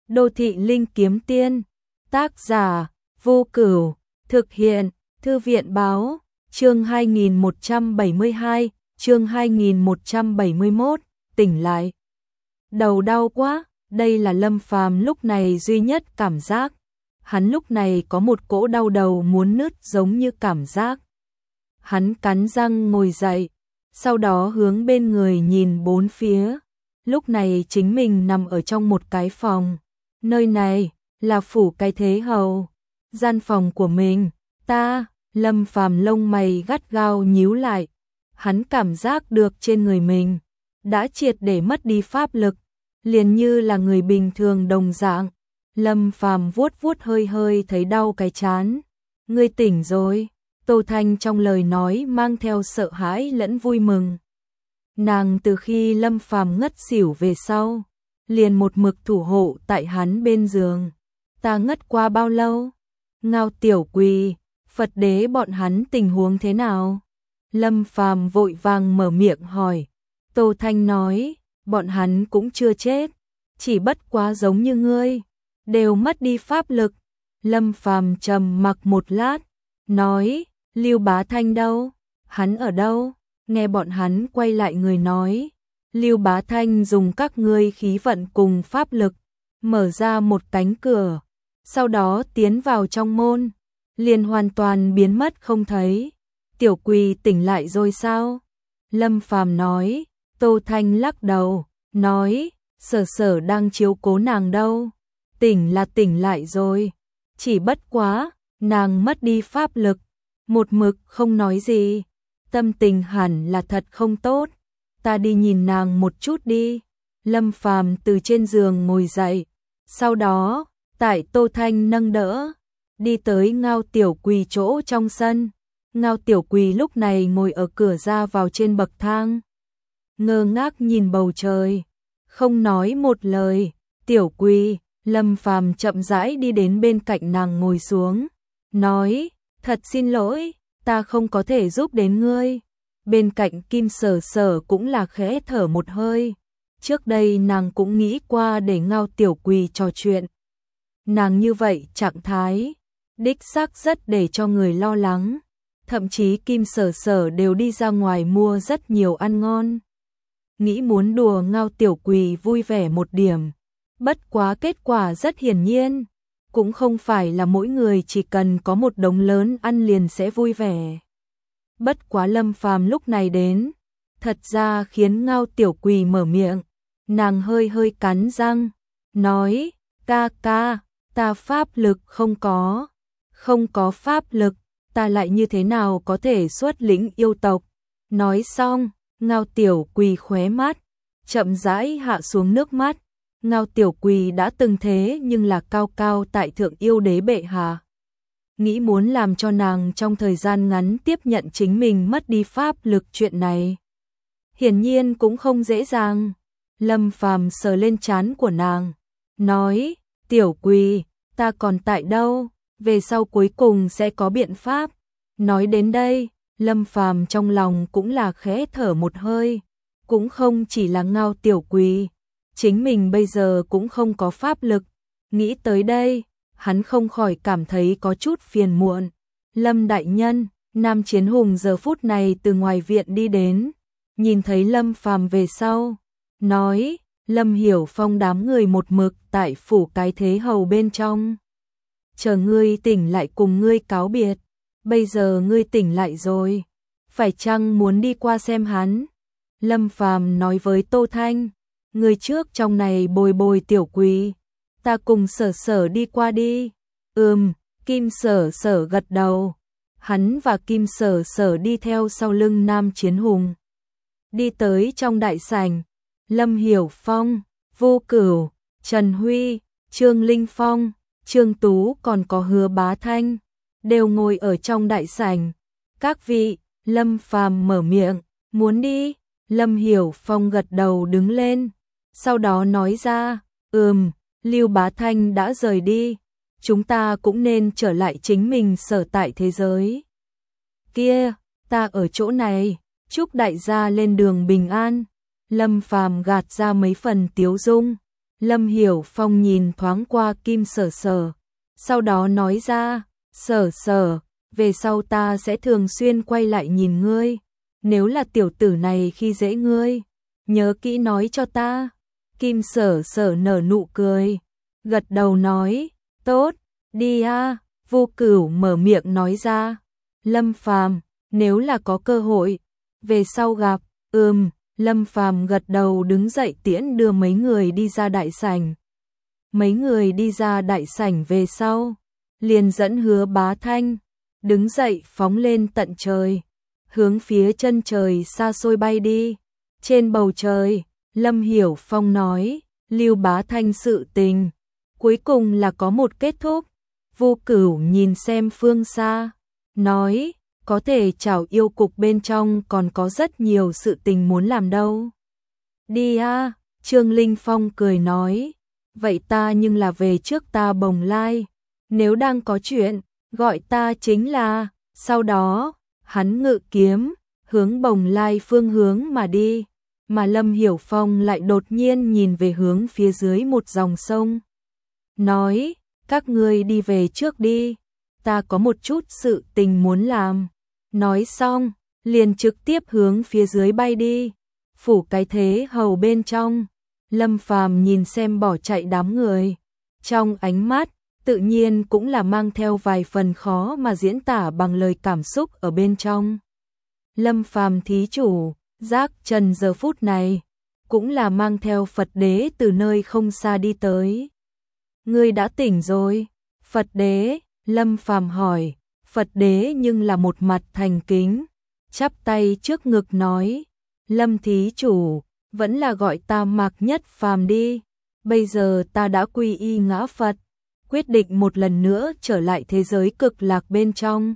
Đô thị linh kiếm tiên, tác giả Vô Cửu, thực hiện Thư viện báo, chương 2172, chương 2171, tỉnh lại. Đầu đau quá, đây là Lâm Phàm lúc này duy nhất cảm giác. Hắn lúc này có một cỗ đau đầu muốn nứt giống như cảm giác. Hắn cắn răng ngồi dậy, sau đó hướng bên người nhìn bốn phía. Lúc này chính mình nằm ở trong một cái phòng. Nơi này là phủ cái thế hầu. Gian phòng của mình, Lâm Phàm lông mày gắt gao nhíu lại. Hắn cảm giác được trên người mình đã triệt để mất đi pháp lực, liền như là người bình thường đồng dạng. Lâm Phàm vuốt vuốt hơi hơi thấy đau cái trán. Ngươi tỉnh rồi. Tô Thanh trong lời nói mang theo sợ hãi lẫn vui mừng. Nàng từ khi Lâm Phàm ngất xỉu về sau, liền một mực thủ hộ tại hắn bên giường. Ta ngất qua bao lâu? Ngao Tiểu Quỳ, Phật Đế bọn hắn tình huống thế nào? Lâm Phàm vội vàng mở miệng hỏi. Tô Thanh nói, bọn hắn cũng chưa chết, chỉ bất quá giống như ngươi, đều mất đi pháp lực. Lâm Phàm trầm mặc một lát, nói, Lưu Bá Thanh đâu? Hắn ở đâu? Nghe bọn hắn quay lại người nói, Lưu Bá Thanh dùng các ngươi khí vận cùng pháp lực, mở ra một cánh cửa, sau đó tiến vào trong môn, liền hoàn toàn biến mất không thấy. Tiểu Quỳ tỉnh lại rồi sao? Lâm Phàm nói. Tô Thanh lắc đầu, nói, Sở Sở đang chiếu cố nàng đâu. Tỉnh là tỉnh lại rồi, chỉ bất quá, nàng mất đi pháp lực, một mực không nói gì. Tâm tình hẳn là thật không tốt, ta đi nhìn nàng một chút đi. Lâm Phàm từ trên giường ngồi dậy, sau đó, tại Tô Thanh nâng đỡ, đi tới Ngao Tiểu Quỳ chỗ trong sân. Ngao Tiểu Quỳ lúc này ngồi ở cửa ra vào trên bậc thang, ngơ ngác nhìn bầu trời, không nói một lời. Tiểu Quỳ, Lâm Phàm chậm rãi đi đến bên cạnh nàng ngồi xuống, nói, thật xin lỗi, ta không có thể giúp đến ngươi. Bên cạnh Kim Sở Sở cũng là khẽ thở một hơi. Trước đây nàng cũng nghĩ qua để Ngao Tiểu Quỳ trò chuyện. Nàng như vậy trạng thái, đích xác rất để cho người lo lắng. Thậm chí Kim Sở Sở đều đi ra ngoài mua rất nhiều ăn ngon, nghĩ muốn đùa Ngao Tiểu Quỳ vui vẻ một điểm. Bất quá kết quả rất hiển nhiên, cũng không phải là mỗi người chỉ cần có một đống lớn ăn liền sẽ vui vẻ. Bất quá Lâm Phàm lúc này đến, thật ra khiến Ngao Tiểu Quỳ mở miệng. Nàng hơi hơi cắn răng, nói, ca ca, ta pháp lực không có pháp lực, ta lại như thế nào có thể xuất lĩnh yêu tộc. Nói xong, Ngao Tiểu Quỳ khóe mắt chậm rãi hạ xuống nước mắt. Ngao Tiểu Quỳ đã từng thế nhưng là cao cao tại thượng yêu đế bệ hạ, nghĩ muốn làm cho nàng trong thời gian ngắn tiếp nhận chính mình mất đi pháp lực chuyện này, hiển nhiên cũng không dễ dàng. Lâm Phàm sờ lên trán của nàng, nói, Tiểu Quỳ, ta còn tại đâu, về sau cuối cùng sẽ có biện pháp. Nói đến đây, Lâm Phàm trong lòng cũng là khẽ thở một hơi, cũng không chỉ là Ngao Tiểu Quỳ, chính mình bây giờ cũng không có pháp lực. Nghĩ tới đây, hắn không khỏi cảm thấy có chút phiền muộn. Lâm đại nhân, Nam Chiến Hùng giờ phút này từ ngoài viện đi đến, nhìn thấy Lâm Phàm về sau, nói, Lâm Hiểu Phong đám người một mực tại phủ cái thế hầu bên trong, chờ ngươi tỉnh lại cùng ngươi cáo biệt. Bây giờ ngươi tỉnh lại rồi, phải chăng muốn đi qua xem hắn? Lâm Phàm nói với Tô Thanh, ngươi trước trong này bồi bồi Tiểu Quỳ, ta cùng Sở Sở đi qua đi. Kim Sở Sở gật đầu. Hắn và Kim Sở Sở đi theo sau lưng Nam Chiến Hùng, đi tới trong đại sảnh. Lâm Hiểu Phong, Vô Cửu, Trần Huy, Trương Linh Phong, Trương Tú còn có Hứa Bá Thanh đều ngồi ở trong đại sảnh. Các vị, Lâm Phàm mở miệng, muốn đi? Lâm Hiểu Phong gật đầu đứng lên, sau đó nói ra, Lưu Bá Thanh đã rời đi, chúng ta cũng nên trở lại chính mình sở tại thế giới. Kia, ta ở chỗ này, chúc đại gia lên đường bình an. Lâm Phàm gạt ra mấy phần tiếu dung, Lâm Hiểu Phong nhìn thoáng qua Kim Sở Sở, sau đó nói ra, Sở Sở, về sau ta sẽ thường xuyên quay lại nhìn ngươi, nếu là tiểu tử này khi dễ ngươi, nhớ kỹ nói cho ta. Kim Sở Sở nở nụ cười, gật đầu nói, tốt, đi a. Vô Cửu mở miệng nói ra, Lâm Phàm, nếu là có cơ hội, về sau gặp, Lâm Phàm gật đầu đứng dậy tiễn đưa mấy người đi ra đại sảnh. Mấy người đi ra đại sảnh về sau, liền dẫn Hứa Bá Thanh, đứng dậy phóng lên tận trời, hướng phía chân trời xa xôi bay đi. Trên bầu trời, Lâm Hiểu Phong nói, Lưu Bá Thanh sự tình, cuối cùng là có một kết thúc. Vô Cửu nhìn xem phương xa, nói, có thể chảo yêu cục bên trong còn có rất nhiều sự tình muốn làm đâu. Đi a. Trương Linh Phong cười nói, vậy ta nhưng là về trước ta Bồng Lai, nếu đang có chuyện, gọi ta chính là, sau đó, hắn ngự kiếm, hướng Bồng Lai phương hướng mà đi, mà Lâm Hiểu Phong lại đột nhiên nhìn về hướng phía dưới một dòng sông. Nói, các ngươi đi về trước đi, ta có một chút sự tình muốn làm. Nói xong, liền trực tiếp hướng phía dưới bay đi. Phủ cái thế hầu bên trong, Lâm Phàm nhìn xem bỏ chạy đám người, trong ánh mắt tự nhiên cũng là mang theo vài phần khó mà diễn tả bằng lời cảm xúc ở bên trong. Lâm Phàm thí chủ, Giác Trần giờ phút này cũng là mang theo Phật đế từ nơi không xa đi tới. Ngươi đã tỉnh rồi? Phật đế, Lâm Phàm hỏi. Phật đế nhưng là một mặt thành kính, chắp tay trước ngực nói, Lâm thí chủ, vẫn là gọi ta Mạc Nhất Phàm đi, bây giờ ta đã quy y ngã Phật, quyết định một lần nữa trở lại thế giới cực lạc bên trong.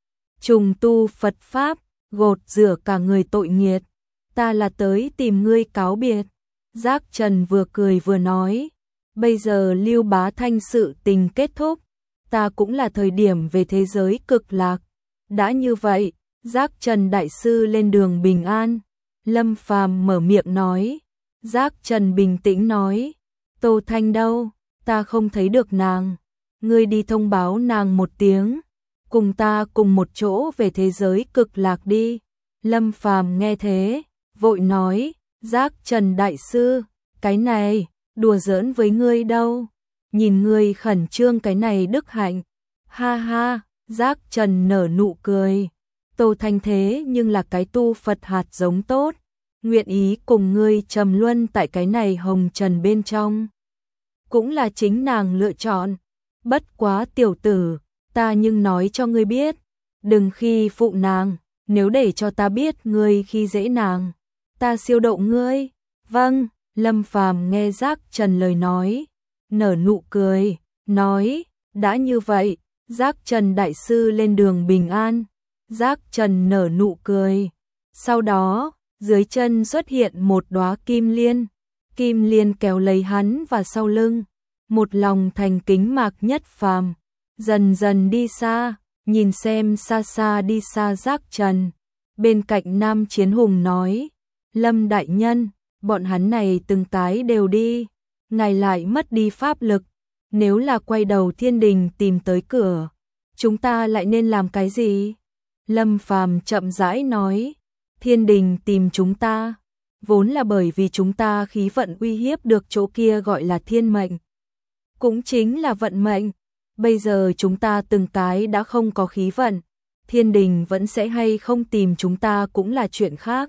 Trùng tu Phật Pháp, gột rửa cả người tội nghiệt, ta là tới tìm ngươi cáo biệt. Giác Trần vừa cười vừa nói, bây giờ Lưu Bá Thanh sự tình kết thúc, ta cũng là thời điểm về thế giới cực lạc. Đã như vậy, Giác Trần đại sư lên đường bình an. Lâm Phàm mở miệng nói. Giác Trần bình tĩnh nói, Tô Thanh đâu, ta không thấy được nàng. Ngươi đi thông báo nàng một tiếng, cùng ta cùng một chỗ về thế giới cực lạc đi. Lâm Phàm nghe thế, vội nói, Giác Trần đại sư, cái này, đùa giỡn với ngươi đâu. Nhìn ngươi khẩn trương cái này đức hạnh. Ha ha, Giác Trần nở nụ cười. Tô Thanh thế nhưng là cái tu Phật hạt giống tốt, nguyện ý cùng ngươi trầm luân tại cái này hồng trần bên trong. Cũng là chính nàng lựa chọn. Bất quá tiểu tử, ta nhưng nói cho ngươi biết, đừng khi phụ nàng, nếu để cho ta biết ngươi khi dễ nàng, ta siêu độ ngươi. Vâng, Lâm Phàm nghe Giác Trần lời nói, nở nụ cười, nói, đã như vậy, Giác Trần đại sư lên đường bình an. Giác Trần nở nụ cười, sau đó, dưới chân xuất hiện một đóa kim liên, kim liên kéo lấy hắn và sau lưng, một lòng thành kính Mạc Nhất Phàm, dần dần đi xa, nhìn xem xa xa đi xa Giác Trần. Bên cạnh Nam Chiến Hùng nói, Lâm đại nhân, bọn hắn này từng cái đều đi, ngài lại mất đi pháp lực, nếu là quay đầu thiên đình tìm tới cửa, chúng ta lại nên làm cái gì? Lâm Phàm chậm rãi nói, thiên đình tìm chúng ta, vốn là bởi vì chúng ta khí vận uy hiếp được chỗ kia gọi là thiên mệnh, cũng chính là vận mệnh. Bây giờ chúng ta từng cái đã không có khí vận, thiên đình vẫn sẽ hay không tìm chúng ta cũng là chuyện khác.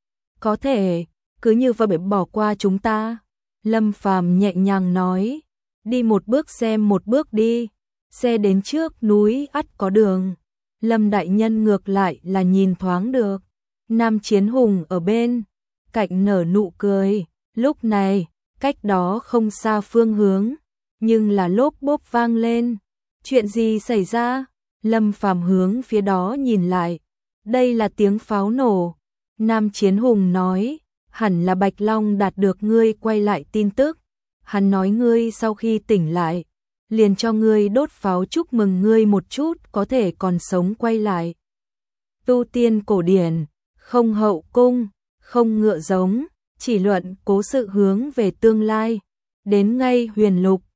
Có thể, cứ như vậy bỏ qua chúng ta. Lâm Phàm nhẹ nhàng nói, đi một bước xem một bước đi, xe đến trước núi ắt có đường. Lâm đại nhân ngược lại là nhìn thoáng được. Nam Chiến Hùng ở bên cạnh nở nụ cười, lúc này, cách đó không xa phương hướng, nhưng là lốp bốp vang lên. Chuyện gì xảy ra? Lâm Phàm hướng phía đó nhìn lại, đây là tiếng pháo nổ. Nam Chiến Hùng nói, hẳn là Bạch Long đạt được ngươi quay lại tin tức. Hắn nói ngươi sau khi tỉnh lại, liền cho ngươi đốt pháo chúc mừng ngươi một chút có thể còn sống quay lại. Tu tiên cổ điển, không hậu cung, không ngựa giống, chỉ luận cố sự hướng về tương lai. đến ngay Huyền Lục,